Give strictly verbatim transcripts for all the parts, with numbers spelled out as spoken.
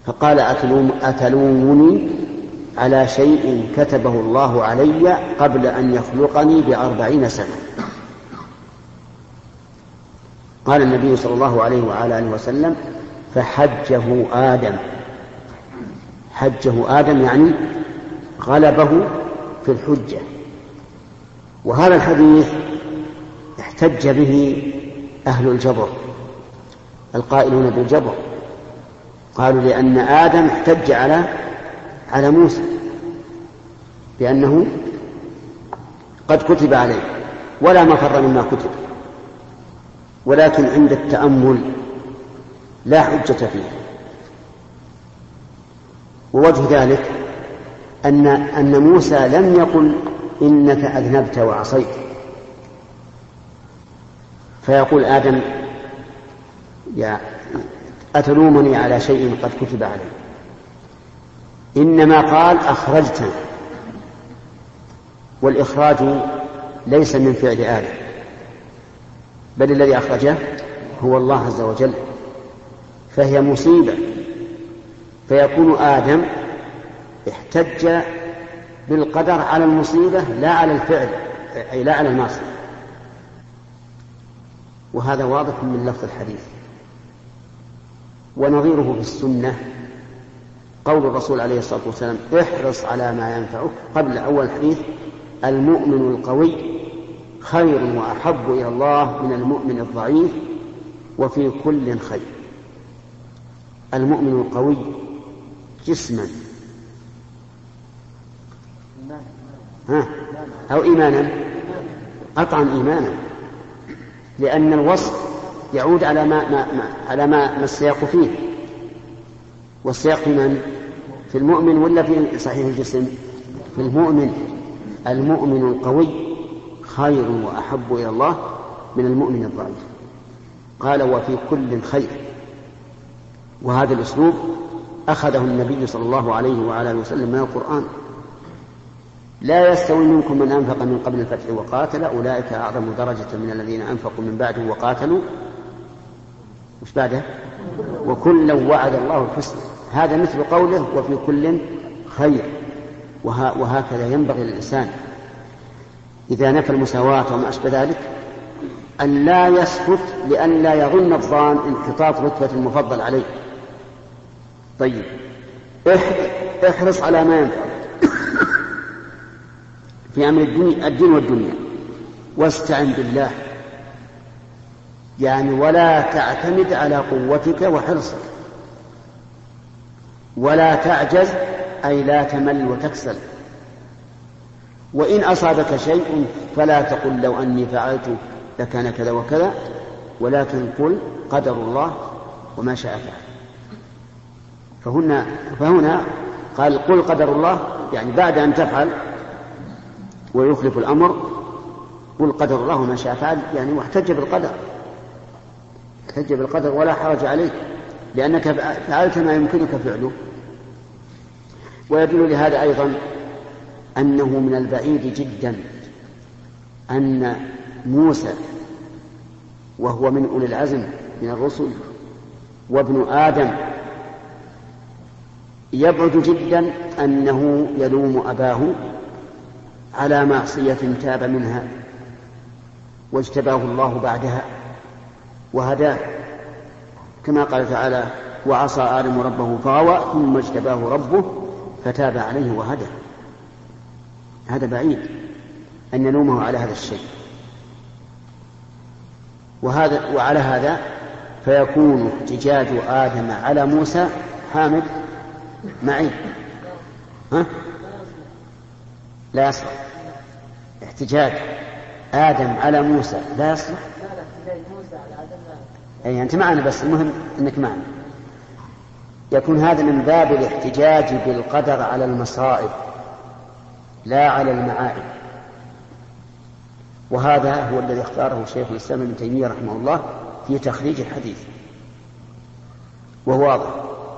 فقال أتلومني على شيء كتبه الله علي قبل أن يخلقني بأربعين سنة. قال النبي صلى الله عليه وعلى آله وسلم فحجه آدم. حجه آدم يعني غلبه في الحجة. وهذا الحديث احتج به أهل الجبر القائلون بالجبر، قالوا لأن آدم احتج على على موسى بأنه قد كتب عليه ولا مفر مما كتب، ولكن عند التأمل لا حجة فيه. ووجه ذلك أن أن موسى لم يقل إنك أذنبت وعصيت فيقول آدم يا أتلومني على شيء قد كتب علي، إنما قال أخرجتني، والإخراج ليس من فعل آدم بل الذي أخرجه هو الله عز وجل، فهي مصيبة. فيكون آدم احتج بالقدر على المصيبة لا على الفعل، أي لا على المعصية. وهذا واضح من لفظ الحديث. ونظيره في السنة قول الرسول عليه الصلاة والسلام احرص على ما ينفعك قبل أول الحديث المؤمن القوي خير وأحب إلى الله من المؤمن الضعيف وفي كل خير. المؤمن القوي جسما ها أو إيمانا، قطعا إيمانا، لأن الوصف يعود على ما, ما, ما على ما, ما السياق فيه، والسياق في من؟ في المؤمن ولا في صحيح الجسم؟ في المؤمن. المؤمن القوي خير وأحب إلى الله من المؤمن الضعيف. قال وفي كل خير. وهذا الأسلوب أخذه النبي صلى الله عليه وعلى آله وسلم من القرآن. لا يستوي منكم من أنفق من قبل الفتح وقاتل أولئك أعظم درجة من الذين أنفقوا من بعده وقاتلوا مش بعده وكلا وعد الله الحسنى. هذا مثل قوله وفي كل خير. وه... وهكذا ينبغي للإنسان إذا نفى المساواة وما أشبه ذلك أن لا يسكت لأن لا يظن الظان انحطاط رتبة المفضل عليه. طيب احرص على ما ينفع في أمر الدين والدنيا واستعن بالله، يعني ولا تعتمد على قوتك وحرصك، ولا تعجز أي لا تمل وتكسل. وإن أصابك شيء فلا تقل لو أني فعلت لكان كذا وكذا، ولكن قل قدر الله وما شاء فعل. فهنا, فهنا قال قل قدر الله، يعني بعد أن تفعل ويخلف الأمر قل قدر الله وما شاء فعل، يعني واحتج بالقدر، احتج بالقدر ولا حرج عليك لأنك فعلت ما يمكنك فعله. ويدل لهذا أيضا أنه من البعيد جدا أن موسى وهو من أولي العزم من الرسل وابن آدم يبعد جدا أنه يلوم أباه على معصية تاب منها واجتباه الله بعدها وهداه، كما قال تعالى وعصى آدم ربه فغوى ثم اجتباه ربه فتاب عليه وهدى. هذا بعيد أن نلومه على هذا الشيء. وهذا وعلى هذا فيكون احتجاج آدم على موسى حامد معي ها؟ لا يصلح. احتجاج آدم على موسى لا يصلح. أي أنت معنا بس المهم أنك معنا. يكون هذا من باب الاحتجاج بالقدر على المصائب لا على المعائب. وهذا هو الذي اختاره شيخ الإسلام ابن تيمية رحمه الله في تخريج الحديث، وهو واضح.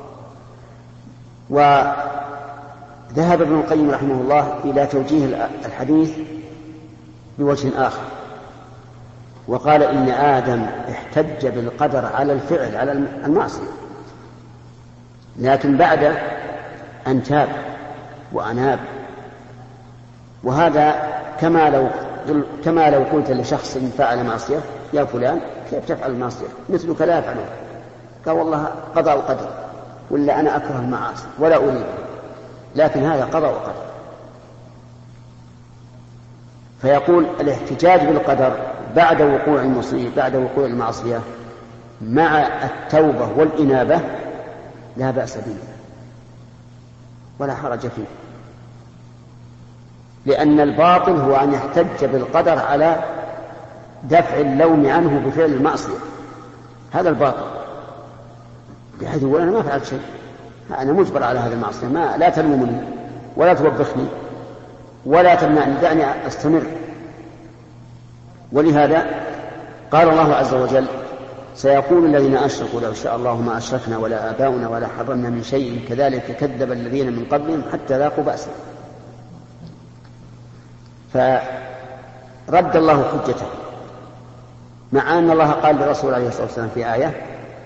وذهب ابن القيم رحمه الله إلى توجيه الحديث بوجه آخر، وقال إن آدم احتج بالقدر على الفعل على المعصية، لكن بعد أن تاب وأناب. وهذا كما لو كما لو قلت لشخص فعل معصية: يا فلان كيف تفعل المعصية؟ مثلك لا يفعله. قال: والله قضاء وقدر، ولا أنا أكره المعاصي ولا أريد، لكن هذا قضاء وقدر. فيقول الاحتجاج بالقدر بعد وقوع المصيبة بعد وقوع المعصية مع التوبة والإنابة لا بأس به ولا حرج فيه، لأن الباطل هو أن يحتج بالقدر على دفع اللوم عنه بفعل المعصية. هذا الباطل، بحيث يقول: أنا ما فعلت شيء، أنا مجبر على هذه المعصية، ما لا تلومني ولا توبخني ولا تمنعني، دعني أستمر. ولهذا قال الله عز وجل: سيقول الذين أشركوا لو شاء الله ما أشركنا ولا آباؤنا ولا حرمنا من شيء كذلك كذب الذين من قبلهم حتى ذاقوا بأسا. فرد الله حجته، مع أن الله قال للرسول عليه الصلاة والسلام في آية: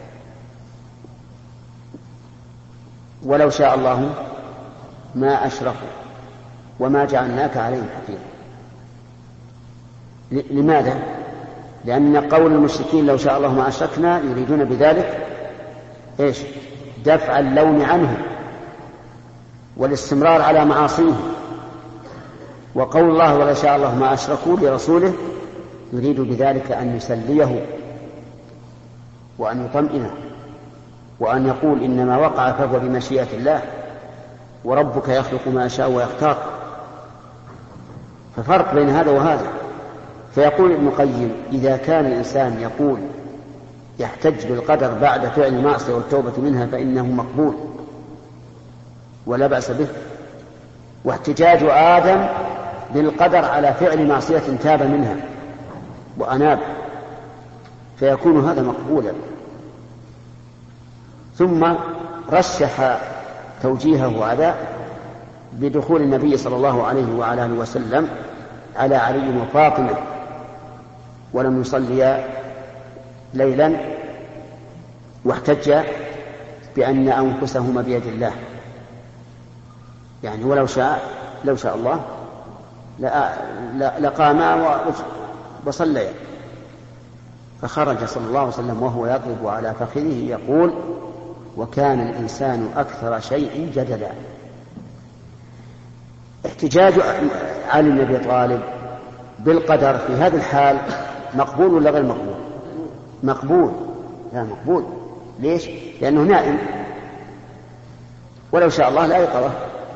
ولو شاء الله ما أشركوا وما جعلناك عليهم حفيظا. لماذا؟ لأن قول المشركين لو شاء الله ما أشركنا يريدون بذلك إيش؟ دفع اللوم عنه والاستمرار على معاصيه. وقول الله ولو شاء الله ما أشركوا لرسوله يريد بذلك أن يسليه وأن يطمئنه وأن يقول: إنما وقع فهو بمشيئة الله وربك يخلق ما يشاء ويختار. ففرق بين هذا وهذا. فيقول ابن القيم: إذا كان الإنسان يقول يحتج بالقدر بعد فعل المعصية والتوبة منها فإنه مقبول ولا بأس به. واحتجاج آدم بالقدر على فعل معصية تاب منها وأناب، فيكون هذا مقبولا. ثم رشح توجيهه هذا بدخول النبي صلى الله عليه وعلى آله وسلم على علي وفاطمة ولم يصليا ليلا، واحتج بأن أنفسهما بيد الله، يعني ولو شاء لو شاء الله لقاما وصليا. فخرج صلى الله عليه وسلم وهو يضرب على فخذه يقول: وكان الإنسان أكثر شيء جدلا. احتجاج علي بن أبي طالب بالقدر في هذه الحال مقبول ولا غير مقبول؟ مقبول، لا مقبول. ليش؟ لأنه نائم ولو شاء الله لا يقظه،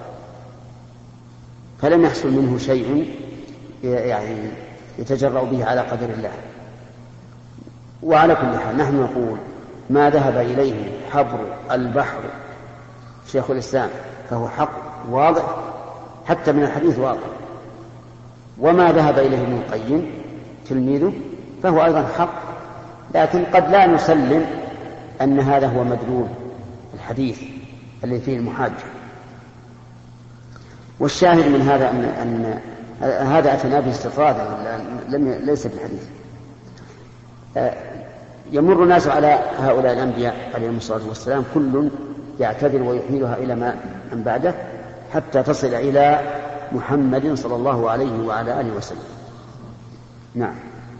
فلم يحصل منه شيء يعني يتجرأ به على قدر الله. وعلى كل حال نحن نقول: ما ذهب إليه حبر البحر شيخ الإسلام فهو حق واضح حتى من الحديث واضح، وما ذهب إليه ابن القيم تلميذه فهو أيضا حق، لكن قد لا نسلم أن هذا هو مدلول الحديث الذي فيه المحاجة. والشاهد من هذا أن, أن هذا أتنا به استطرادا لم ليس في الحديث. يمر الناس على هؤلاء الأنبياء عليهم الصلاة والسلام كل يعتذر ويحيلها إلى ما من بعده حتى تصل إلى محمد صلى الله عليه وعلى آله وسلم. نعم.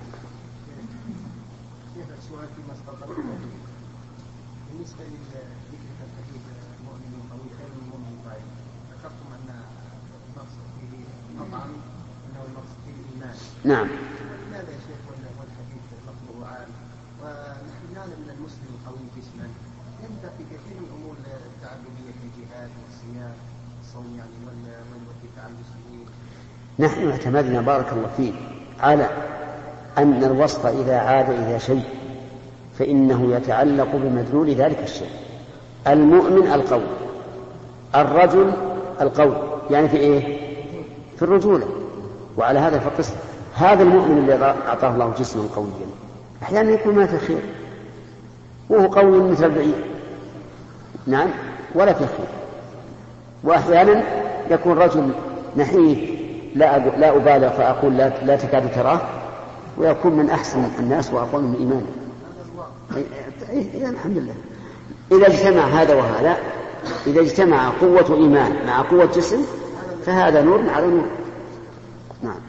بالنسبة لذكر الحديث المؤمن القوي خير من المؤمن الضعيف، ذكرتم أن المقصد فيه طبعا أنه المقصد فيه الإيمان. نعم. لماذا يا شيخ والحديث لفظه عام ونحن نعلم أن المسلم القوي جسما يبدأ في كثير من أمور التعبدية كالجهاد والصيام الصوم يعني والوثيقة عن المسلمين. نحن اعتمدنا بارك الله فيه على أن الوصف إذا عاد إلى شيء فإنه يتعلق بمدلول ذلك الشيء. المؤمن القوي، الرجل القوي، يعني في إيه؟ في الرجولة. وعلى هذا فقس هذا المؤمن الذي أعطاه الله جسما قويا أحيانا يكون ما في خير وهو قوي مثل البعير، نعم، ولا في خير. وأحيانا يكون رجل نحيف لا لا أبالغ فأقول لا, لا تكاد تراه، ويكون من أحسن الناس وأقوم من إيمانه. الحمد لله. إذا اجتمع هذا وهذا إذا اجتمع قوة إيمان مع قوة جسم فهذا نور على نور. نعم.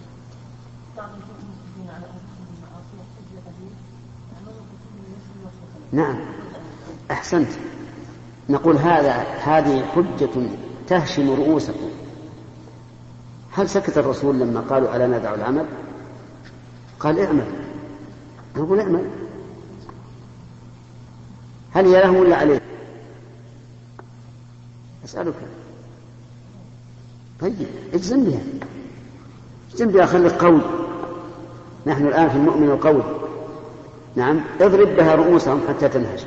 نعم أحسنت. نقول هذا هذه حجة تهشم رؤوسكم. هل سكت الرسول لما قالوا ألا ندع العمل؟ قال اعمل. نقول اعمل. هل هي لهم ولا عليه؟ أسألك. طيب اجزم بها، اجزم بها، خليك قوي. نحن الآن في المؤمن القوي. نعم اضرب بها رؤوسهم حتى تنهش.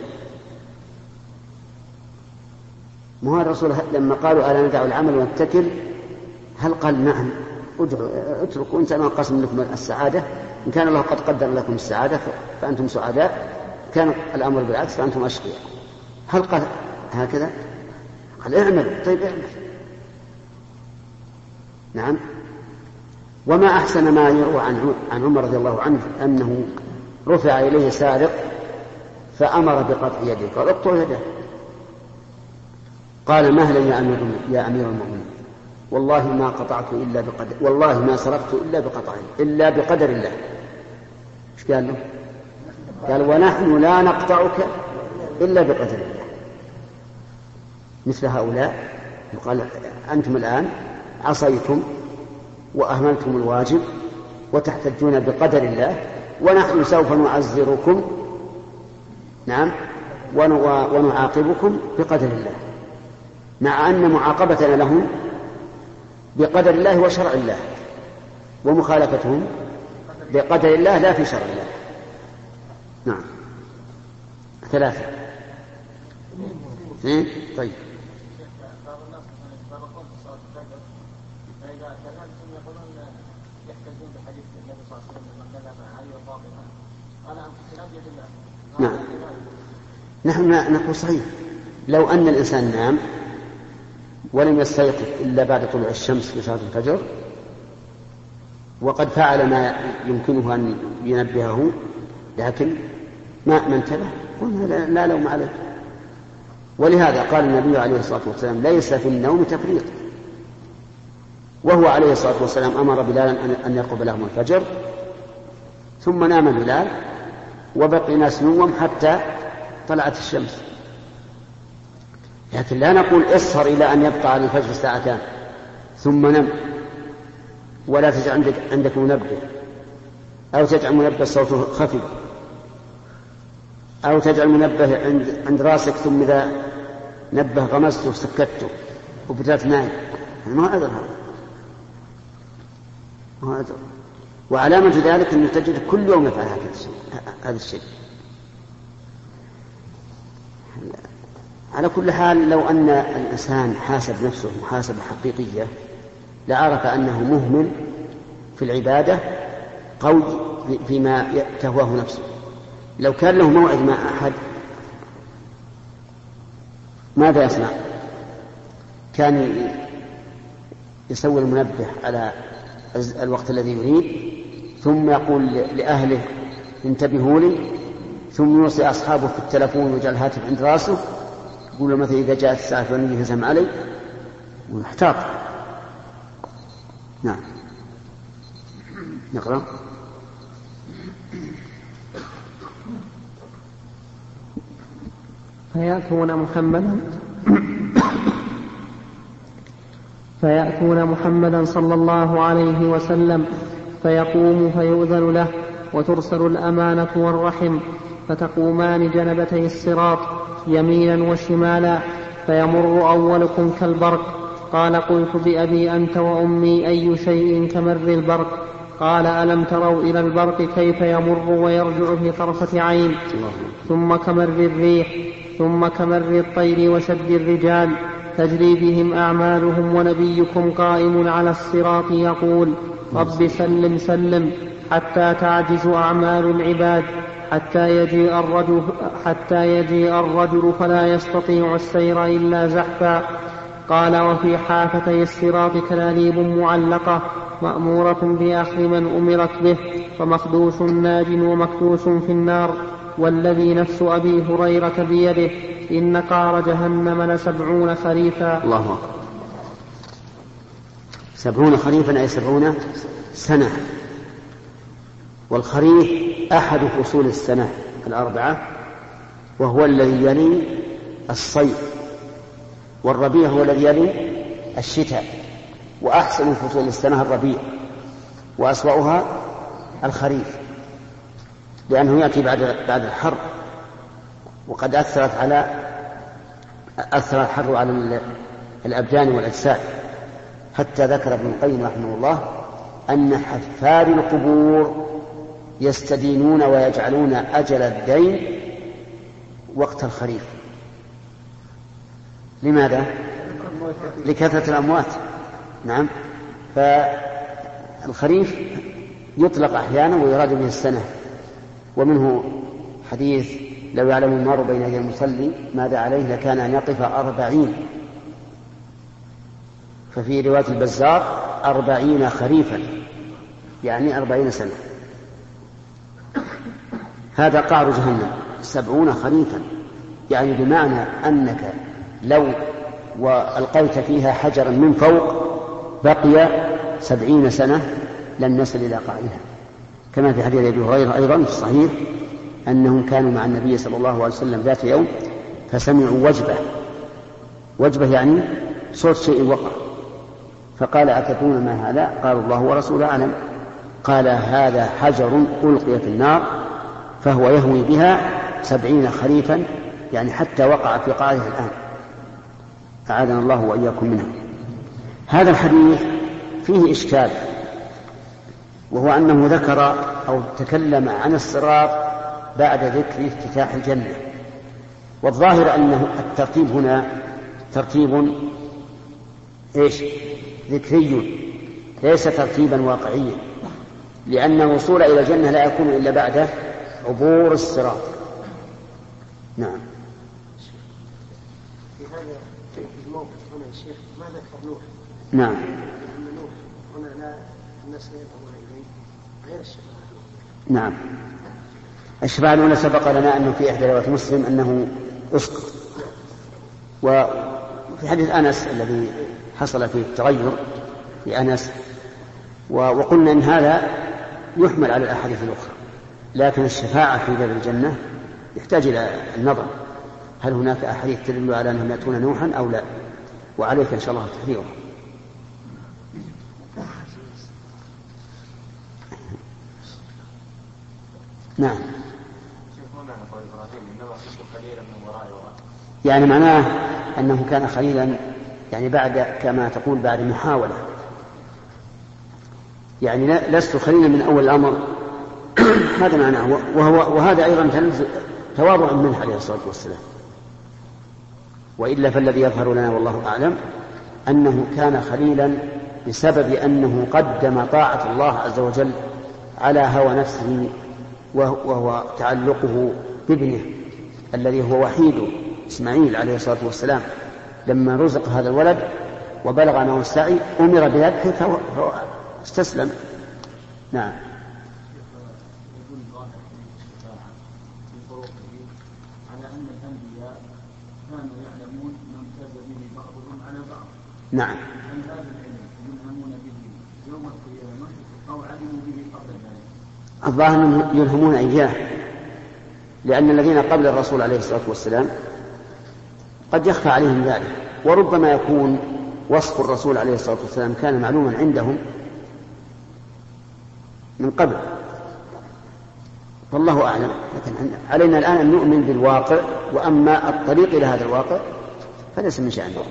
مو الرسول لما قالوا ألا ندع العمل ونتكل هل قال نعم اتركوا انت ما قسم لكم السعادة؟ إن كان الله قد قدر لكم السعادة فأنتم سعداء، كان الأمر بالعكس فأنتم أشقياء. هل قال هكذا؟ قال اعمل. طيب اعمل. نعم. وما أحسن ما يروى عن عمر رضي الله عنه أنه رفع إليه سارق فأمر بقطع يده، قال اقطع يده. قال مهلا يا أمير يا أمير المؤمنين، والله ما قطعت إلا بقدر، والله ما سرقت إلا بقطع إلا بقدر الله. إيش قال له؟ قال ونحن لا نقطعك إلا بقدر الله. مثل هؤلاء يقال أنتم الآن عصيتم وأهملتم الواجب وتحتجون بقدر الله، ونحن سوف نعزركم نعم ونعاقبكم بقدر الله، مع أن معاقبتنا لهم بقدر الله وشرع الله، ومخالفتهم بقدر الله لا في شرع الله. نعم. ثلاثة. إيه؟ طيب. نعم. نحن نقول صحيح لو أن الإنسان نام ولم يستيقظ إلا بعد طلوع الشمس في صلاة الفجر وقد فعل ما يمكنه أن ينبهه لكن ما ما انتبه قلنا لا لوم عليه. ولهذا قال النبي عليه الصلاة والسلام ليس في النوم تفريط، وهو عليه الصلاة والسلام أمر بلالا أن يقرب لهم الفجر ثم نام بلال وبقي ناس نوم حتى طلعت الشمس. لكن لا نقول اسهر إلى أن يبقى على الفجر ساعتان ثم نم، ولا تجعل عندك, عندك منبه، أو تجعل منبه صوته خفي، أو تجعل منبه عند, عند راسك ثم إذا نبه غمسته وسكته وبدأت نايم. ما أدر هذا، ما أدر. وعلامة ذلك أنه تجد كل يوم يفعل هذا الشيء. على كل حال لو أن الإنسان حاسب نفسه محاسبة حقيقية لعرف أنه مهمل في العبادة قوي فيما تهواه نفسه. لو كان له موعد مع أحد ماذا يصنع؟ كان يسوي المنبه على الوقت الذي يريد ثم يقول لأهله انتبهوا لي، ثم يوصي أصحابه في التلفون ويجعل الهاتف عند راسه يقول له مثلا إذا جاءت الساعة الفلانية هزم علي ويحتاط. نعم. نقرأ. فيأتون محمدا فيأتون محمدا صلى الله عليه وسلم فيقوم فيؤذن له وترسل الأمانة والرحم فتقومان جنبتي الصراط يمينا وشمالا فيمر أولكم كالبرق. قال قلت بأبي أنت وأمي أي شيء كمر البرق؟ قال ألم تروا إلى البرق كيف يمر ويرجع في طرفة عين؟ ثم كمر الريح ثم كمر الطير وشد الرجال تجري بهم أعمالهم ونبيكم قائم على الصراط يقول رب سلم سلم حتى تعجز أعمال العباد حتى يجيء الرجل, حتى يجيء الرجل فلا يستطيع السير إلا زحفا. قال وفي حافتي الصراط كلاليب معلقة مأمورة بأخذ من أمرت به فمخدوش ناج ومكدوس في النار والذي نفس أبي هريرة بيده إن قعر جهنم لسبعون خريفا. الله أكبر. سبعون خريفا أي سبعون سنة. والخريف أحد فصول السنة الأربعة، وهو الذي يلي الصيف، والربيع هو الذي يلي الشتاء، وأحسن فصول السنة الربيع، وأسوأها الخريف، لأنه يأتي بعد بعد الحر، وقد أثرت على أثر الحر على الأبدان والأجساد، حتى ذكر ابن القيم رحمه الله أن حفار القبور يستدينون ويجعلون أجل الدين وقت الخريف. لماذا؟ لكثرة الأموات. نعم. فالخريف يطلق أحيانا ويراد به السنة. ومنه حديث لو يعلم المرء بين يدي المصلي ماذا عليه لكان أن يقف أربعين، ففي رواية البزار أربعين خريفا، يعني أربعين سنة. هذا قعر جهنم سبعون خريفا، يعني بمعنى أنك لو وألقيت فيها حجرا من فوق بقي سبعين سنة لم نصل إلى قعرها، كما في حديث أبي هريرة أيضا في الصحيح أنهم كانوا مع النبي صلى الله عليه وسلم ذات يوم فسمعوا وجبة، وجبة يعني صوت شيء وقع، فقال أتدرون ما هذا؟ قالوا الله ورسوله أعلم. قال هذا حجر ألقي في النار فهو يهوي بها سبعين خريفا، يعني حتى وقع في قاعه الآن، أعاذنا الله وإياكم منه. هذا الحديث فيه إشكال، وهو أنه ذكر أو تكلم عن الصراط بعد ذكر افتتاح الجنة، والظاهر أنه الترتيب هنا ترتيب إيش؟ ذكري، ليس ترتيبا واقعيا، لأن الوصول إلى الجنة لا يكون إلا بعد عبور الصراط. نعم. في هذا الموقف هنا يا شيخ ما ذكر نوح. نعم. أن نوح هنا لا الناس لا يذهبون إليه غير الشفاعة. نعم. الشفاعة الأولى سبق لنا أنه في إحدى روايات مسلم أنه أسقط، وفي حديث أنس الذي حصل فيه التغير في أنس، وقلنا إن هذا يحمل على الأحاديث الأخرى، لكن الشفاعة في باب الجنة يحتاج إلى النظر، هل هناك أحاديث تدل على أنهم يأتون نوحا أو لا، وعليك إن شاء الله تحذيره. نعم. يعني معناه أنه كان خليلا، يعني بعد كما تقول بعد محاولة، يعني لست خليلا من أول الأمر هذا معناه. وهو وهذا أيضا تواضع منه عليه الصلاة والسلام، وإلا فالذي يظهر لنا والله أعلم أنه كان خليلا بسبب أنه قدم طاعة الله عز وجل على هوى نفسه، وهو تعلقه بابنه الذي هو وحيده إسماعيل عليه الصلاة والسلام. لما رزق هذا الولد وبلغ معه السعي أمر بذبحه فهو استسلم. نعم. نعم. الظاهر يلهمون إياه، لأن الذين قبل الرسول عليه الصلاة والسلام قد يخفى عليهم ذلك، وربما يكون وصف الرسول عليه الصلاة والسلام كان معلوما عندهم من قبل، فالله أعلم. لكن علينا الآن أن نؤمن بالواقع، وأما الطريق إلى هذا الواقع فليس من شأنه.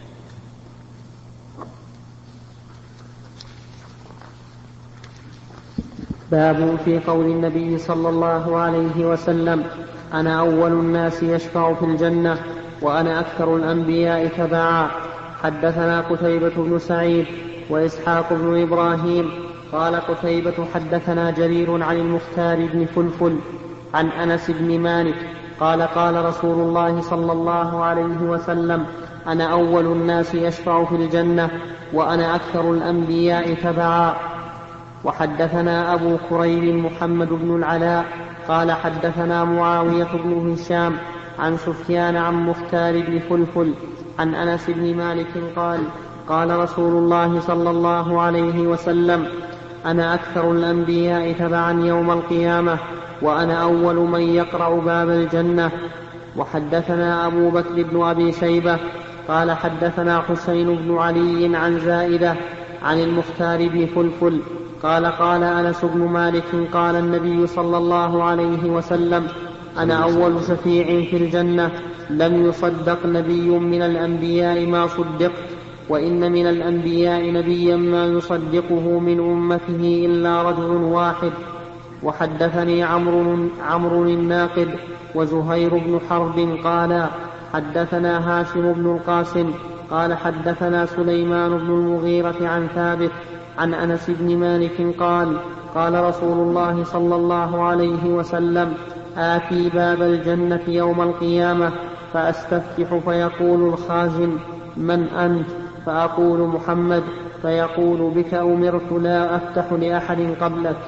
باب في قول النبي صلى الله عليه وسلم أنا أول الناس يشفع في الجنة وأنا أكثر الأنبياء تبعا. حدثنا قتيبة بن سعيد وإسحاق بن إبراهيم قال قتيبة حدثنا جرير عن المختار بن فلفل عن أنس بن مالك قال قال رسول الله صلى الله عليه وسلم أنا أول الناس يشفع في الجنة وأنا أكثر الأنبياء تبعا. وحدثنا أبو كريب محمد بن العلاء قال حدثنا معاوية بن هشام عن سفيان عن مختار بن فلفل عن أنس بن مالك قال قال رسول الله صلى الله عليه وسلم أنا أكثر الأنبياء تبعا يوم القيامة وأنا أول من يقرع باب الجنة. وحدثنا أبو بكر بن أبي شيبة قال حدثنا حسين بن علي عن زائدة عن المختار بن فلفل قال قال أنس بن مالك قال النبي صلى الله عليه وسلم أنا أول شفيع في الجنة لم يصدق نبي من الأنبياء ما صدقت وإن من الأنبياء نبيا ما يصدقه من أمته إلا رجل واحد. وحدثني عمرو عمرو الناقد وزهير بن حرب قال حدثنا هاشم بن القاسم قال حدثنا سليمان بن المغيرة عن ثابت عن أنس بن مالك قال قال رسول الله صلى الله عليه وسلم آتي باب الجنة يوم القيامة فأستفتح فيقول الخازن من أنت؟ فأقول محمد فيقول بك أمرت لا أفتح لأحد قبلك.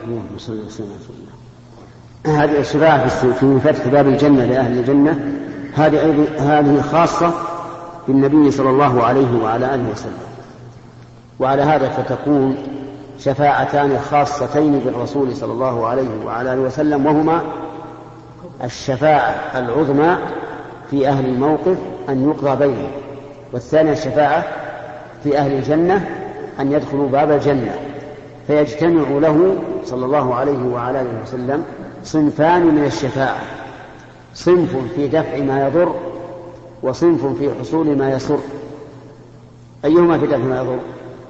هذه الشفاعة في فتح باب الجنة لأهل الجنة هذه هذه خاصة بالنبي صلى الله عليه وعلى آله وسلم، وعلى هذا فتكون شفاعتان خاصتين بالرسول صلى الله عليه وعلى آله وسلم، وهما الشفاعة العظمى في أهل الموقف أن يقضى بينهم، والثانية الشفاعة في أهل الجنة أن يدخلوا باب الجنة، فيجتمع له صلى الله عليه وعلى آله وسلم صنفان من الشفاعة، صنف في دفع ما يضر وصنف في حصول ما يسر. أيهما في دفع ما يضر؟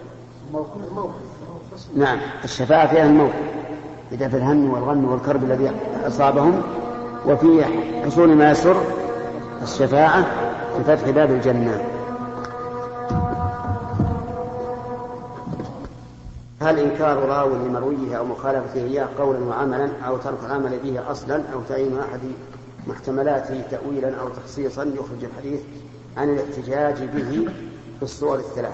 نعم، الشفاعة في أهل الموقف بدفع الهم والغم والكرب الذي أصابهم، وفي حصول ما يسر الشفاعة في فتح باب الجنة. هل إنكار راو لمرويه أو مخالفته إياه قولا وعملا أو ترك العمل به أصلا أو تعيين أحد محتملاته تأويلا أو تخصيصا يخرج الحديث عن الاحتجاج به في الصور الثلاث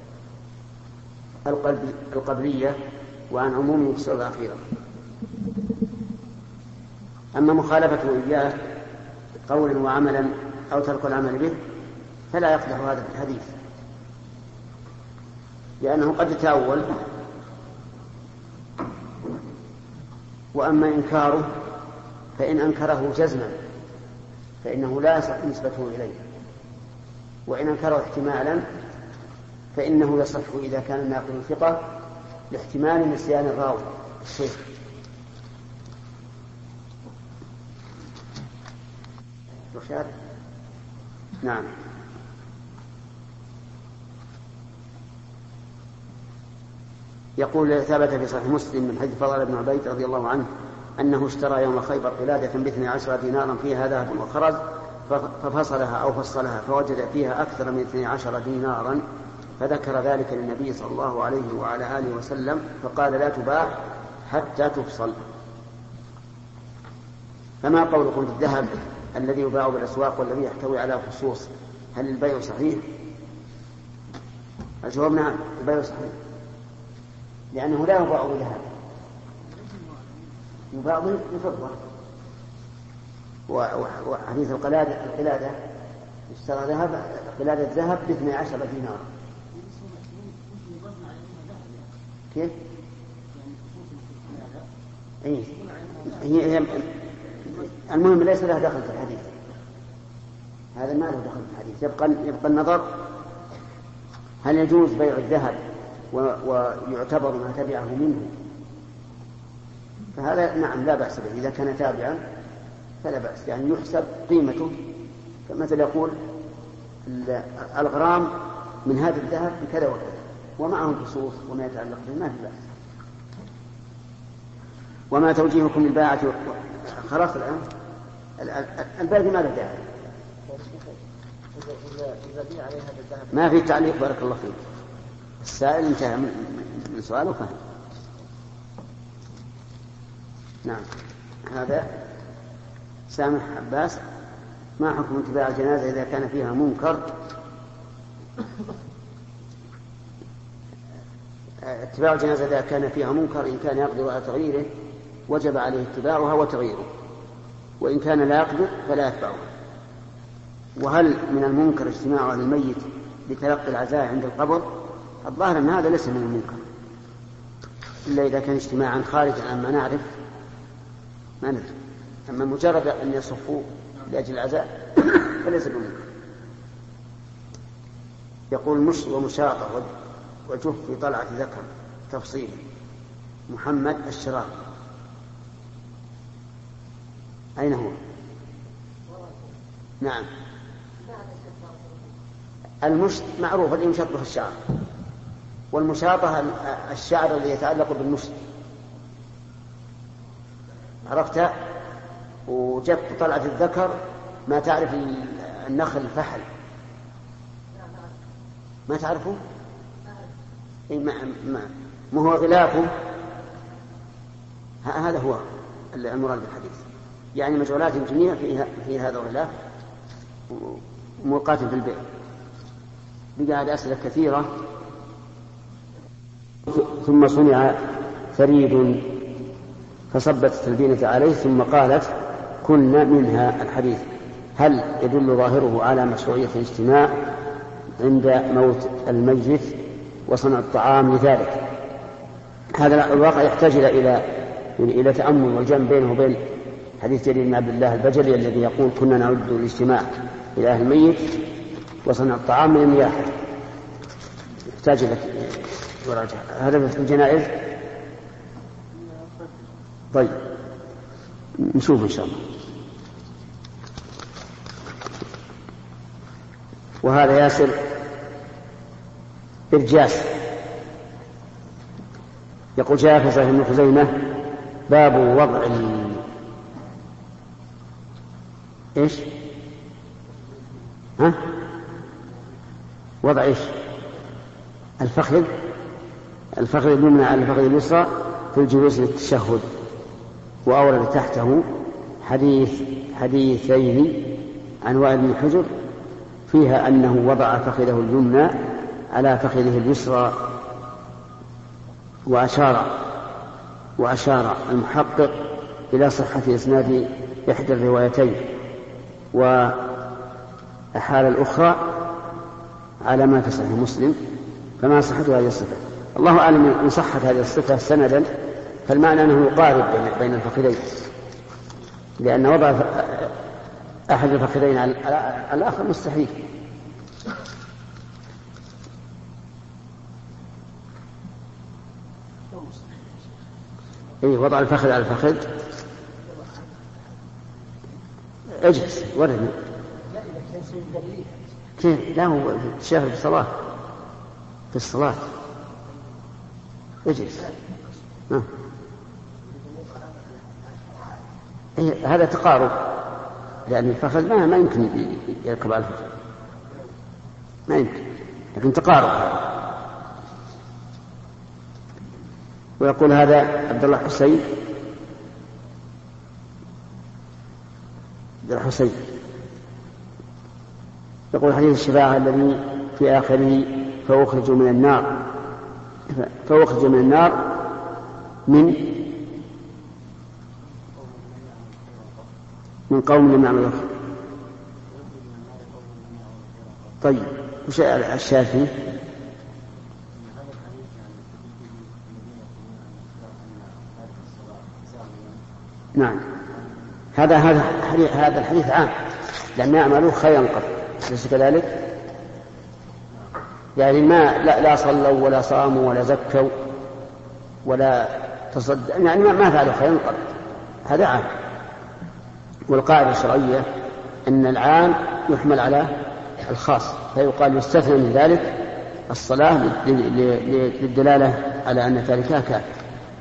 القبلية وعن عموم الصور الأخيرة؟ أما مخالفته إياه قولا وعملا أو ترك العمل به فلا يقدح هذا الحديث، لأنه قد يتأول. وأما إنكاره فإن أنكره جزما فإنه لا يصح نسبته إليه، وإن أنكره احتمالا فإنه يصح إذا كان الناقل ثقة لاحتمال نسيان الراوي الشيخ. نعم. يقول ثبت في صحيح مسلم من حديث فضل بن عبيد رضي الله عنه أنه اشترى يوم خيبر قلادة باثني عشر دينارا فيها ذهب وخرز ففصلها أو فصلها فوجد فيها أكثر من اثني عشر دينارا، فذكر ذلك للنبي صلى الله عليه وعلى آله وسلم فقال لا تباع حتى تفصل. فما قولكم في الذهب الذي يباع بالأسواق والذي يحتوي على خصوص، هل البيع صحيح؟ الجواب نعم، البيع صحيح، لأنه لا يباع بذهب، يباع بفضة. وحديث القلادة القلادة اشترى ذهب قلادة ذهب باثني عشر دينار. كيف؟ أي هي هي المهم ليس له دخل في الحديث، هذا ما له دخل في الحديث. يبقى يبقى النظر هل يجوز بيع الذهب ويعتبر ما تبعه منه، فهذا نعم لا بأس به إذا كان تابعا فلا بأس، يعني يحسب قيمته. فمثل يقول الغرام من هذا الذهب بكذا وكذا ومعه الخصوص وما يتعلق به ما في بأس. وما توجيهكم للباعة؟ خلاص الآن الباقي ما له داعي، ما في تعليق. بارك الله فيك. السائل انتهى من سؤاله فهم. نعم. هذا سامح عباس: ما حكم اتباع الجنازة إذا كان فيها منكر؟ اتباع الجنازة إذا كان فيها منكر إن كان يقدر على تغييره وجب عليه اتباعها وتغييره، وإن كان لا يقدر فلا يتبعه. وهل من المنكر اجتماع أهل الميت لتلقي العزاء عند القبر؟ الظاهر أن هذا ليس من المنكر، إلا إذا كان اجتماعا خارجا عما نعرف ما ندري. أما مجرد أن يصفوا لأجل العزاء فليس بمنكر. يقول مش ومشاطة وجف في طلعة ذكر تفصيل محمد الشراق، أين هو؟ نعم، المشط معروف الذي يمشط به الشعر، والمشاطة الشعر الذي يتعلق بالمشط، عرفت؟ وجف طلعة الذكر ما تعرف النخل الفحل، ما تعرفه؟ إيه ما ما ما هو غلافه، هذا هو المراد بالحديث، يعني مجعولات جميع في في هذا الغلاف وموقات في البئر. بقى هذه أسئلة كثيرة. ثم صنع فريد فصبت التلبينة عليه ثم قالت كنا منها الحديث. هل يدل ظاهره على مشروعية الاجتماع عند موت الميت وصنع الطعام لذلك؟ هذا الواقع يحتاج إلى إلى تأمل والجمع بينه وبين حديث جرير بن عبد الله البجلي الذي يقول كنا نعد الاجتماع إلى أهل الميت وصنع الطعام من النياحة. يحتاج إلى مراجعة. هذا في الجنائز. طيب نشوف إن شاء الله. وهذا ياسر إرجاس يقول جاء في صحيح ابن خزيمة باب وضع ال... إيش ها وضع إيش الفخذ الفخذ اليمنى على الفخذ اليسرى في الجلوس للتشهد. وأورد تحته حديث حديثين عن وائل بن حجر فيها أنه وضع فخذه اليمنى على فخذه اليسرى، وأشار وأشار المحقق إلى صحة إسناد إحدى الروايتين، وأحال الأخرى على ما في صحيح مسلم، فما صحة هذه الصفة الله أعلم إن صحت هذه الصفة سندا، فالمعنى أنه يقارب بين الفخذين، لأن وضع أحد الفخذين على الآخر مستحيل. إيه وضع الفخذ على الفخذ اجلس ورد كيف؟ لا هو تشاهد في الصلاة في الصلاة اجلس. آه. إيه هذا تقارب، لأن الفخذ ما ما يمكن يركب على الفخذ، ما يمكن، لكن تقارب. ويقول هذا عبد الله حسين عبد الحسين يقول حديث الشفاعة الذي في آخره فأخرج من النار فأخرج من النار من من قوم لم يعملوا خير. طيب وش الشافعي؟ نعم هذا هذا هذا الحديث عام، لأن يعملوا خيرا قط، ليس كذلك؟ يعني ما لا, لا صلوا ولا صاموا ولا زكوا ولا تصدقوا، يعني ما فعلوا خيرا قط، هذا عام. والقاعدة الشرعية أن العام يحمل على الخاص، فيقال يستثنى من ذلك الصلاة للدلالة على أن تاركها كافر.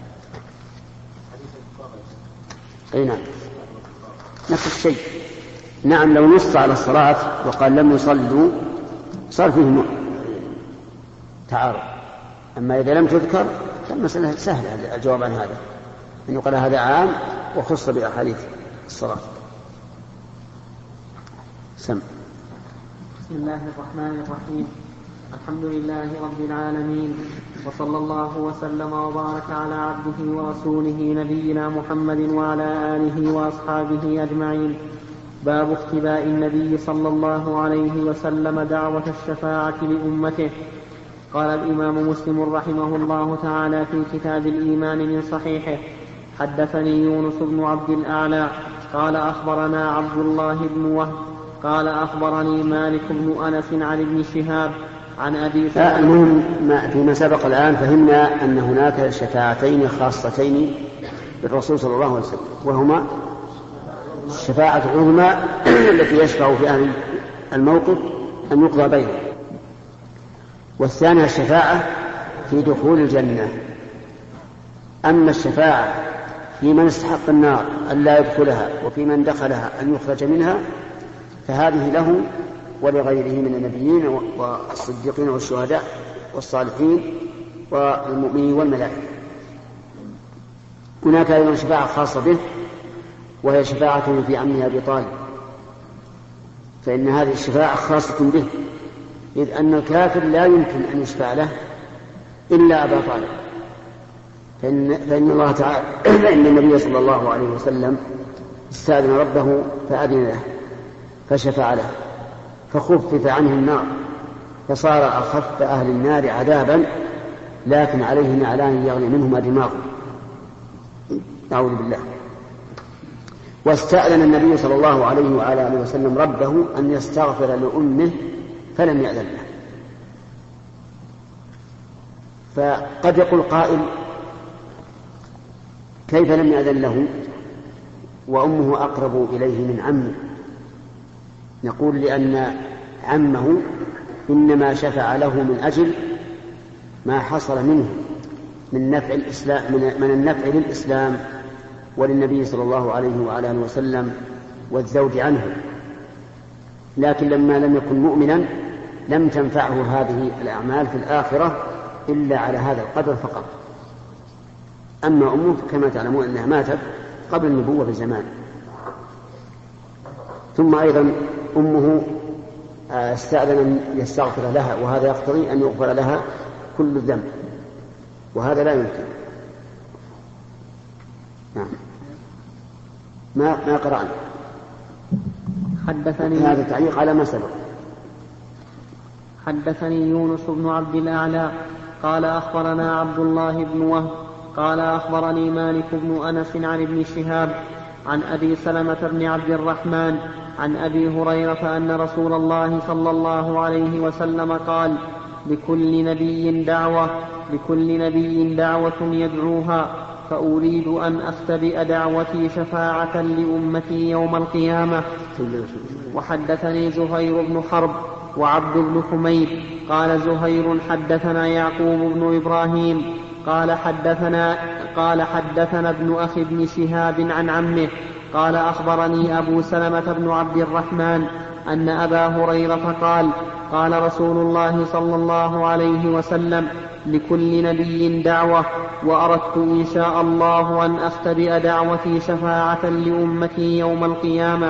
أي نعم نفس الشيء. نعم لو نص على الصلاة وقال لم يصلوا صار فيه تعارض، أما إذا لم تذكر فالمسألة سهلة الجواب عن هذا، أن يقال هذا عام وخص بأحاديث الصلاة. سم. بسم الله الرحمن الرحيم. الحمد لله رب العالمين، وصلى الله وسلم وبارك على عبده ورسوله نبينا محمد وعلى آله وأصحابه أجمعين. باب اختباء النبي صلى الله عليه وسلم دعوة الشفاعة لأمته. قال الإمام مسلم رحمه الله تعالى في كتاب الإيمان من صحيحه: حدثني يونس بن عبد الأعلى قال أخبرنا عبد الله بن وهب قال أخبرني مالك بن أنس عن ابن شهاب عن أبي سعيد. المهم فيما سبق الآن فهمنا أن هناك شفاعتين خاصتين بالرسول صلى الله عليه وسلم، وهما الشفاعة العظمى التي يشفع في أهل الموقف أن يقضى بينه، والثانية الشفاعة في دخول الجنة. أما الشفاعة في من استحق النار أن لا يدخلها وفي من دخلها أن يخرج منها فهذه له ولغيره من النبيين والصديقين والشهداء والصالحين والمؤمنين والملائكة. هناك أيضا شفاعة خاصة به، وهي شفاعته في عمه أبي طالب، فإن هذه الشفاعة خاصة به، إذ أن الكافر لا يمكن أن يشفع له إلا أبا طالب، فإن, فإن الله تعالى فإن النبي صلى الله عليه وسلم استأذن ربه فأذن له فشفع له فخفف عنه النار فصار أخف أهل النار عذابا، لكن عليه نعلان يغلي منهما دماغه، أعوذ بالله. واستأذن النبي صلى الله عليه وعلى آله وسلم ربه أن يستغفر لأمه فلم يأذن له. فقد يقول قائل: كيف لم يأذن له وأمه أقرب إليه من عمه؟ نقول: لأن عمه إنما شفع له من أجل ما حصل منه من نفع الإسلام من النفع للإسلام وللنبي صلى الله عليه وعلى آله وسلم والزوج عنه، لكن لما لم يكن مؤمنا لم تنفعه هذه الأعمال في الآخرة إلا على هذا القدر فقط. أما أمه كما تعلمون أنها ماتت قبل النبوة بزمان. ثم أيضا أمه استأذن أن يستغفر لها، وهذا يقتضي أن يغفر لها كل الذنب، وهذا لا يمكن. نعم. ما ما قرأنا. حدثني هذا التعليق على ما سبق. حدثني يونس بن عبد الأعلى قال أخبرنا عبد الله بن وهب قال أخبرني مالك بن أنس عن ابن شهاب عن أبي سلمة بن عبد الرحمن عن أبي هريرة أن رسول الله صلى الله عليه وسلم قال: لكل نبي دعوة لكل نبي دعوة يدعوها، فأريد أن أختبئ دعوتي شفاعة لأمتي يوم القيامة. وحدثني زهير بن حرب وعبد بن حميد قال زهير: حدثنا يعقوب بن إبراهيم قال حدثنا قال حدثنا ابن أخي بن شهاب عن عمه قال أخبرني أبو سلمة بن عبد الرحمن أن أبا هريرة قال: قال رسول الله صلى الله عليه وسلم: لكل نبي دعوة، وأردت إن شاء الله أن أختبئ دعوتي شفاعة لأمتي يوم القيامة.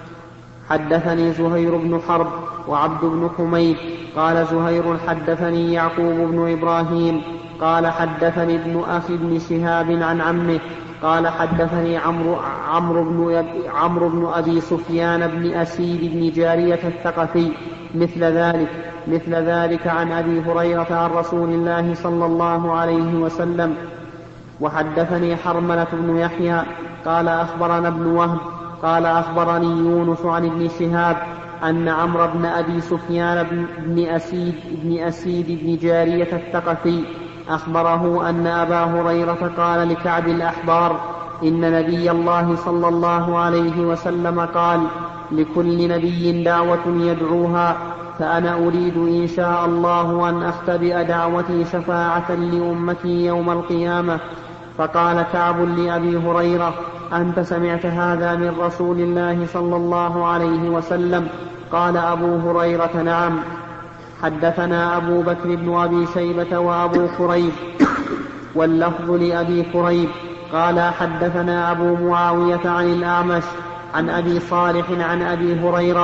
حدثني زهير بن حرب وعبد بن حميد قال زهير: حدثني يعقوب بن إبراهيم قال حدثني ابن أخي بن شهاب عن عمه قال حدثني عمرو عمرو بن عمرو بن أبي سفيان بن أسيد بن جارية الثقفي مثل ذلك مثل ذلك عن أبي هريرة عن رسول الله صلى الله عليه وسلم. وحدثني حرملة بن يحيى قال أخبرنا ابن وهب قال أخبرني يونس عن ابن شهاب أن عمرو بن أبي سفيان بن أسيد بن أسيد بن جارية الثقفي أخبره أن أبا هريرة قال لكعب الأحبار: إن نبي الله صلى الله عليه وسلم قال: لكل نبي دعوة يدعوها، فأنا أريد إن شاء الله أن أختبئ دعوتي شفاعة لأمتي يوم القيامة. فقال كعب لأبي هريرة: أنت سمعت هذا من رسول الله صلى الله عليه وسلم؟ قال أبو هريرة: نعم. حدثنا أبو بكر بن أبي شيبة وأبو كريب، واللفظ لأبي كريب قال حدثنا أبو معاوية عن الأعمش عن أبي صالح عن أبي هريرة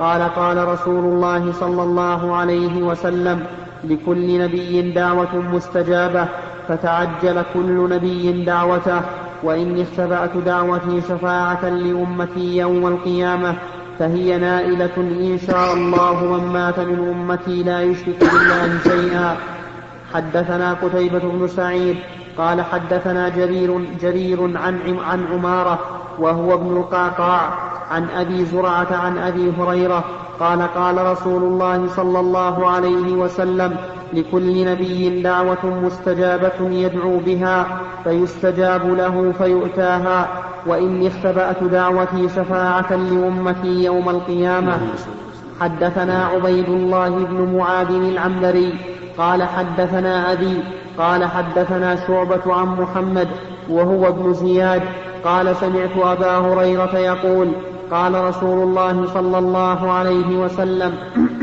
قال قال رسول الله صلى الله عليه وسلم لكل نبي دعوة مستجابة فتعجل كل نبي دعوته وإني اختبأت دعوتي شفاعة لأمتي يوم القيامة فهي نائلة إن شاء الله من مات من أمتي لا يشرك بالله شيئا. حدثنا قتيبة بن سعيد قال حدثنا جرير, جرير عن, عن عمارة وهو ابن القعقاع عن أبي زرعة عن أبي هريرة قال قال رسول الله صلى الله عليه وسلم لكل نبي دعوة مستجابة يدعو بها فيستجاب له فيؤتاها وإني اختبأت دعوتي شفاعة لأمتي يوم القيامة. حدثنا عبيد الله بن معاذ العنبري قال حدثنا أبي قال حدثنا شعبة عن محمد وهو ابن زياد قال سمعت أبا هريرة يقول قال رسول الله صلى الله عليه وسلم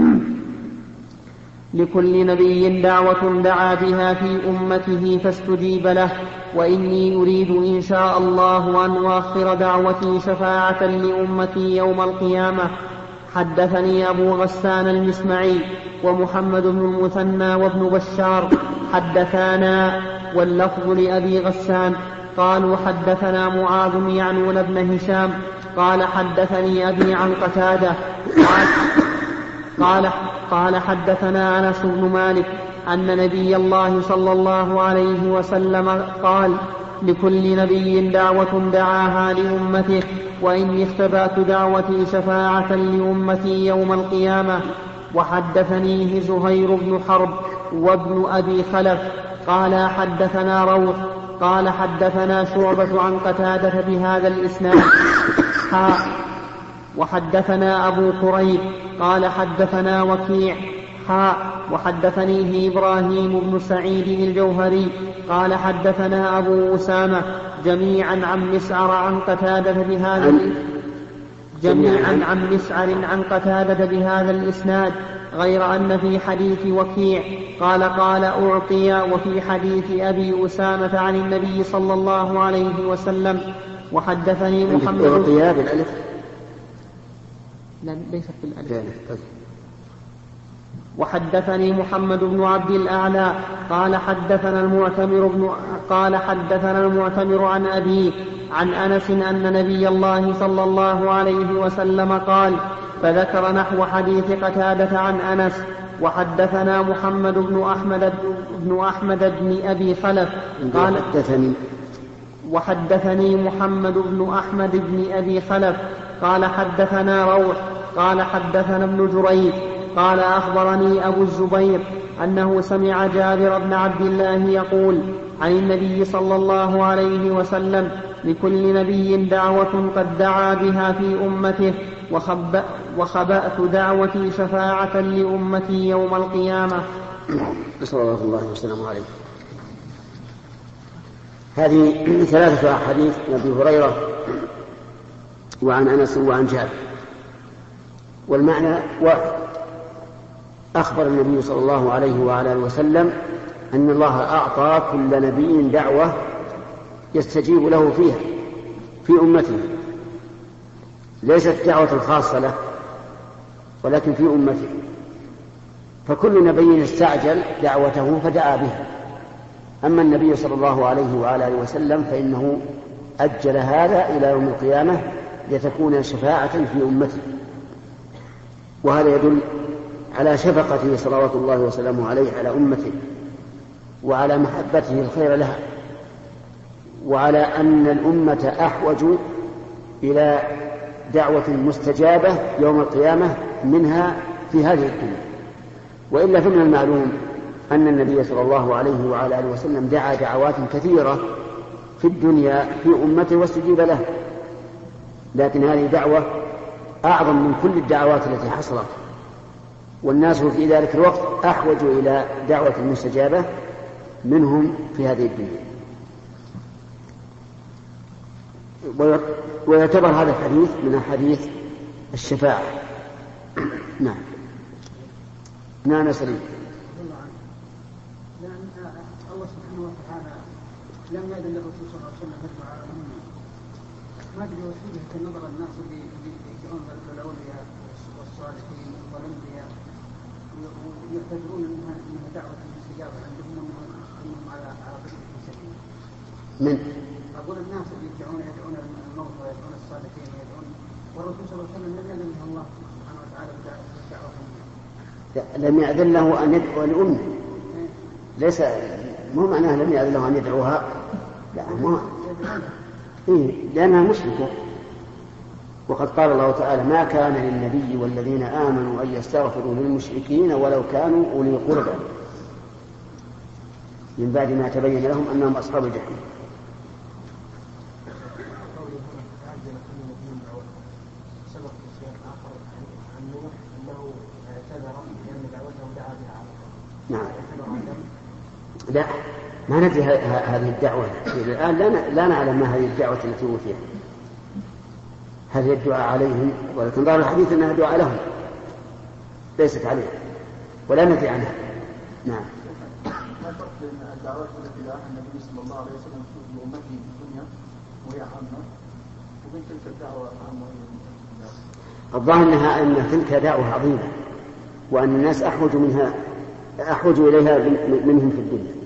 لكل نبي دعوة دعا بها في أمته فاستجيب له وإني أريد إن شاء الله أن أؤخر دعوتي شفاعة لأمتي يوم القيامة. حدثني أبو غسان المسمعي ومحمد بن المثنى وابن بشار حدثانا واللفظ لأبي غسان قالوا حدثنا معاذ يعنون ابن هشام قال حدثني أبي عن قتادة قال, قال, قال حدثنا أنس بن مالك أن نبي الله صلى الله عليه وسلم قال لكل نبي دعوة دعاها لأمته وإني اختبأت دعوتي شفاعة لأمتي يوم القيامة. وحدثنيه زهير بن حرب وابن أبي خلف قال حدثنا روح قال حدثنا شعبة عن قتادة بهذا الإسناد وحدثنا أبو كريب قال حدثنا وكيع حاء وحدثنيه إبراهيم بن سعيد الجوهري قال حدثنا أبو أسامة جميعا عن مسعر عن قتادة بهذا جميعا عن مسعر عن قتادة بهذا الإسناد غير أن في حديث وكيع قال قال أعطي وفي حديث أبي أسامة عن النبي صلى الله عليه وسلم. وحدثني محمد أعطي بالألف لا ليست بالألف. وحدثني محمد بن عبد الأعلى قال حدثنا المعتمر بن قال حدثنا المعتمر عن أبيه عن أنس أن نبي الله صلى الله عليه وسلم قال فذكر نحو حديث قتادة عن أنس. وحدثنا محمد بن أحمد بن أحمد بن أبي خلف قال حدثني وحدثني محمد بن أحمد بن أبي خلف قال حدثنا روح قال حدثنا ابن جريج قال أخبرني أبو الزبير أنه سمع جابر بن عبد الله يقول عن النبي صلى الله عليه وسلم لكل نبي دعوة قد دعا بها في أمته وخب وخبأت دعوتي شفاعة لأمتي يوم القيامة. صلى الله عليه وسلم عليه. هذه ثلاثة أحاديث عن أبي هريرة وعن أنس وعن جابر والمعنى واحد. أخبر النبي صلى الله عليه وعلى آله وسلم أن الله أعطى كل نبي دعوة يستجيب له فيها في أمته، ليست دعوة خاصة له ولكن في أمته، فكل نبي استعجل دعوته فدعا بها. أما النبي صلى الله عليه وعلى آله وسلم فإنه أجل هذا إلى يوم القيامة لتكون شفاعة في أمته، وهذا يدل على شفقته صلوات الله وسلامه عليه على أمته وعلى محبته الخير لها، وعلى أن الأمة أحوج إلى دعوة مستجابة يوم القيامة منها في هذه الدنيا. وإلا فمن المعلوم أن النبي صلى الله عليه وعلى آله وسلم دعا دعوات كثيرة في الدنيا في أمته واستجيب له، لكن هذه دعوة أعظم من كل الدعوات التي حصلت، والناس في ذلك الوقت أحوج إلى دعوة مستجابة منهم في هذه الدنيا. ويعتبر هذا الحديث من حديث الشفاعة. نعم نعم سليم. لأن الله سبحانه وتعالى لم يأذن للرسول صلى الله عليه وسلم يدعو على الأمة، ما أدري وش وجهة النظر الناس اللي يدعون الأولياء والصالحين والأنبياء يعتبرون أنها دعوة مستجابة عندهم أنهم على على قدر سبيل. من؟ أقول الناس اللي يدعون يدعون الموت ويدعون الصالحين ويدعون والرسول صلى الله عليه وسلم لم يأذن له الله سبحانه وتعالى بدعوة. لم يأذن له أن يدعو لأمه. ليس مو معناه لم يأذن له أن يدعوها، لا مو إيه لأنها مشركة. وقد قال الله تعالى: ما كان للنبي والذين آمنوا أن يستغفروا للمشركين ولو كانوا أولي قربى من بعد ما تبين لهم أنهم أصحاب الجحيم. نعم. لا ما ندري هذه الدعوة الآن، لا نعلم ما هذه الدعوة التي أوتيها. هذه الدعاء عليهم، ولكن ظاهر الحديث أنها دعاء لهم ليست عليهم ولا ندري عنها. نعم. ما الفرق بين الدعوات التي دعاها النبي صلى الله عليه وسلم لأمته في الدنيا وهي عامة وبين تلك الدعوة العامة؟ الظاهر أنها أن تلك دعوة عظيمة وأن الناس أحوج منها أحوج إليها منهم في الدنيا.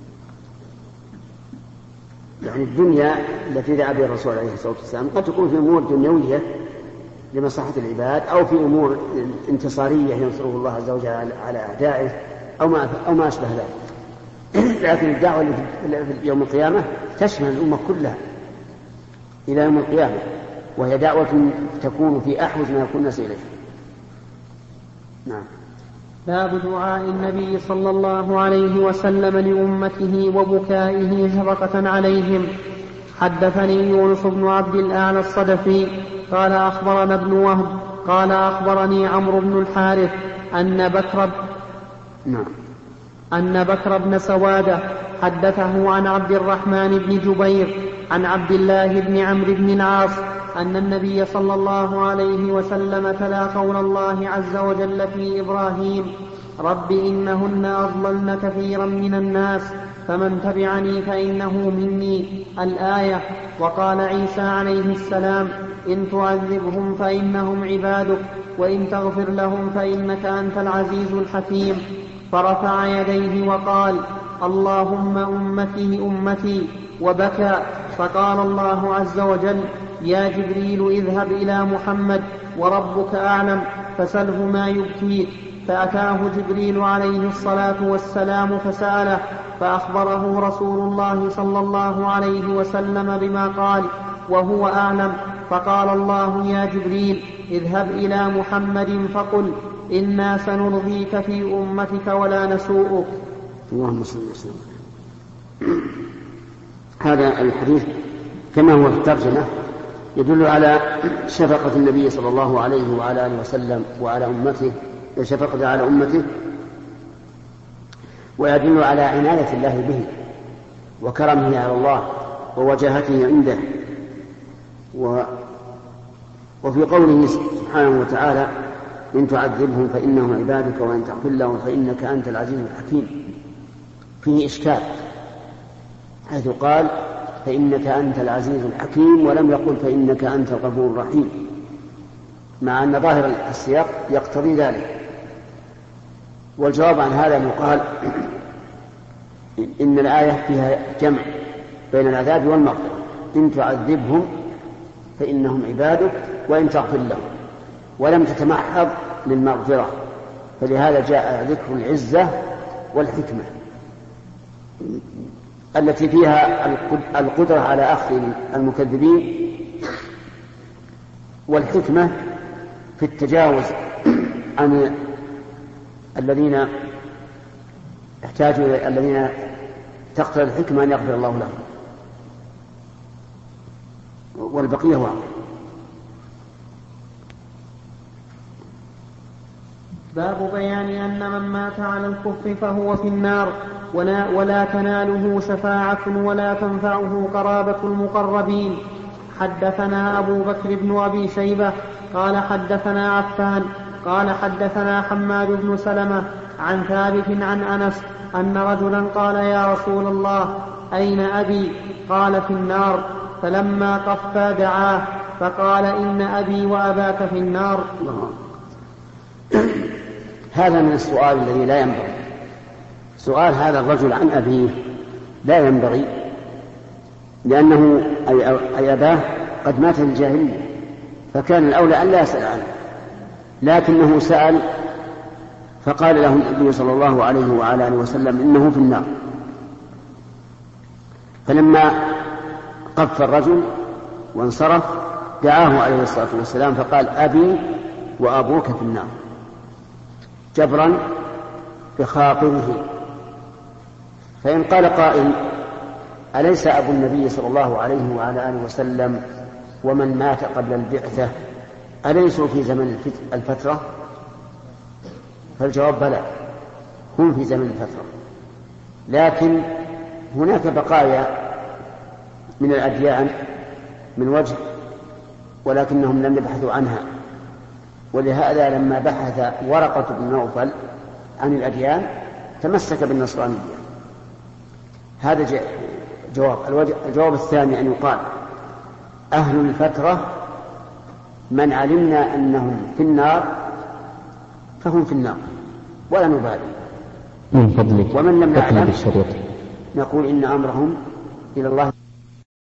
يعني الدنيا التي دعا بها الرسول عليه الصلاة والسلام قد تكون في أمور دنيوية لمصلحة العباد، أو في أمور انتصارية ينصره الله عز وجل على أعدائه، أو ما أو ما أشبه ذلك. لكن الدعوة اللي في يوم القيامة تشمل الأمة كلها إلى يوم القيامة، وهي دعوة تكون في أحوج ما يكون الناس إليه. نعم. باب دعاء النبي صلى الله عليه وسلم لأمته وبكائه شفقة عليهم. حدثني يونس بن عبد الأعلى الصدفي قال أخبرنا ابن وهب قال أخبرني عمرو بن الحارث أن بكر نعم. أن بكر بن سوادة حدثه عن عبد الرحمن بن جبير عن عبد الله بن عمرو بن العاص أن النبي صلى الله عليه وسلم تلا قول الله عز وجل في إبراهيم: رب إنهن أضللن كثيرا من الناس فمن تبعني فإنه مني، الآية. وقال عيسى عليه السلام: إن تعذبهم فإنهم عبادك وإن تغفر لهم فإنك أنت العزيز الحكيم. فرفع يديه وقال: اللهم أمتي أمتي، وبكى. فقال الله عز وجل: يا جبريل اذهب إلى محمد وربك أعلم فسله ما يبكيك. فأتاه جبريل عليه الصلاة والسلام فسأله، فأخبره رسول الله صلى الله عليه وسلم بما قال وهو أعلم. فقال الله: يا جبريل اذهب إلى محمد فقل إنا سنرضيك في أمتك ولا نسوءك. اللهم صل وسلم. هذا الحديث كما هو في الترجمة يدل على شفقة النبي صلى الله عليه وعلى آله وسلم وعلى أمته، شفقة على أمته، ويدل على عناية الله به وكرمه على الله ووجاهته عنده. و وفي قوله سبحانه وتعالى: إن تعذبهم فإنهم عبادك وإن تغفر لهم فإنك أنت العزيز الحكيم، فيه إشكال حيث قال: فإنك أنت العزيز الحكيم، ولم يقل فإنك أنت الغفور الرحيم، مع أن ظاهر السياق يقتضي ذلك. والجواب عن هذا أن يقال إن الآية فيها جمع بين العذاب والمغفرة: إن تعذبهم فإنهم عبادك وإن تغفر لهم، ولم تتمحض للمغفرة، فلهذا جاء ذكر العزة والحكمة التي فيها القدرة على أخذ المكذبين، والحكمة في التجاوز عن الذين يحتاجوا الذين تقتضي الحكمة أن يغفر الله لهم، والبقية واضح. باب بيان أن من مات على الكفر فهو في النار ولا, ولا تناله شفاعة ولا تنفعه قرابة المقربين. حدثنا أبو بكر بن أبي شيبة قال حدثنا عفان قال حدثنا حماد بن سلمة عن ثابت عن أنس أن رجلا قال: يا رسول الله أين أبي؟ قال: في النار. فلما قفى دعاه فقال: إن أبي وأباك في النار. هذا من السؤال الذي لا ينبغي. سؤال هذا الرجل عن أبيه لا ينبغي، لأنه أي أباه قد مات في الجاهلية، فكان الأولى أن لا يسأل عنه، لكنه سأل فقال له النبي صلى الله عليه وعلى آله وسلم إنه في النار. فلما قف الرجل وانصرف دعاه عليه الصلاة والسلام فقال أبي وأبوك في النار، جبرا بخاطره. فإن قال قائل أليس أبو النبي صلى الله عليه وعلى آله وسلم ومن مات قبل البعثة أليسوا في زمن الفترة؟ فالجواب بلى، هم في زمن الفترة، لكن هناك بقايا من الأديان من وجه، ولكنهم لم يبحثوا عنها. ولهذا لما بحث ورقة بن نوفل عن الأديان تمسك بالنصرانية. هذا جواب. الجواب الثاني أن يقال أهل الفترة من علمنا أنهم في النار فهم في النار ولا نبالي، من فضلك ومن لم نعلم بالشريط نقول إن أمرهم إلى الله.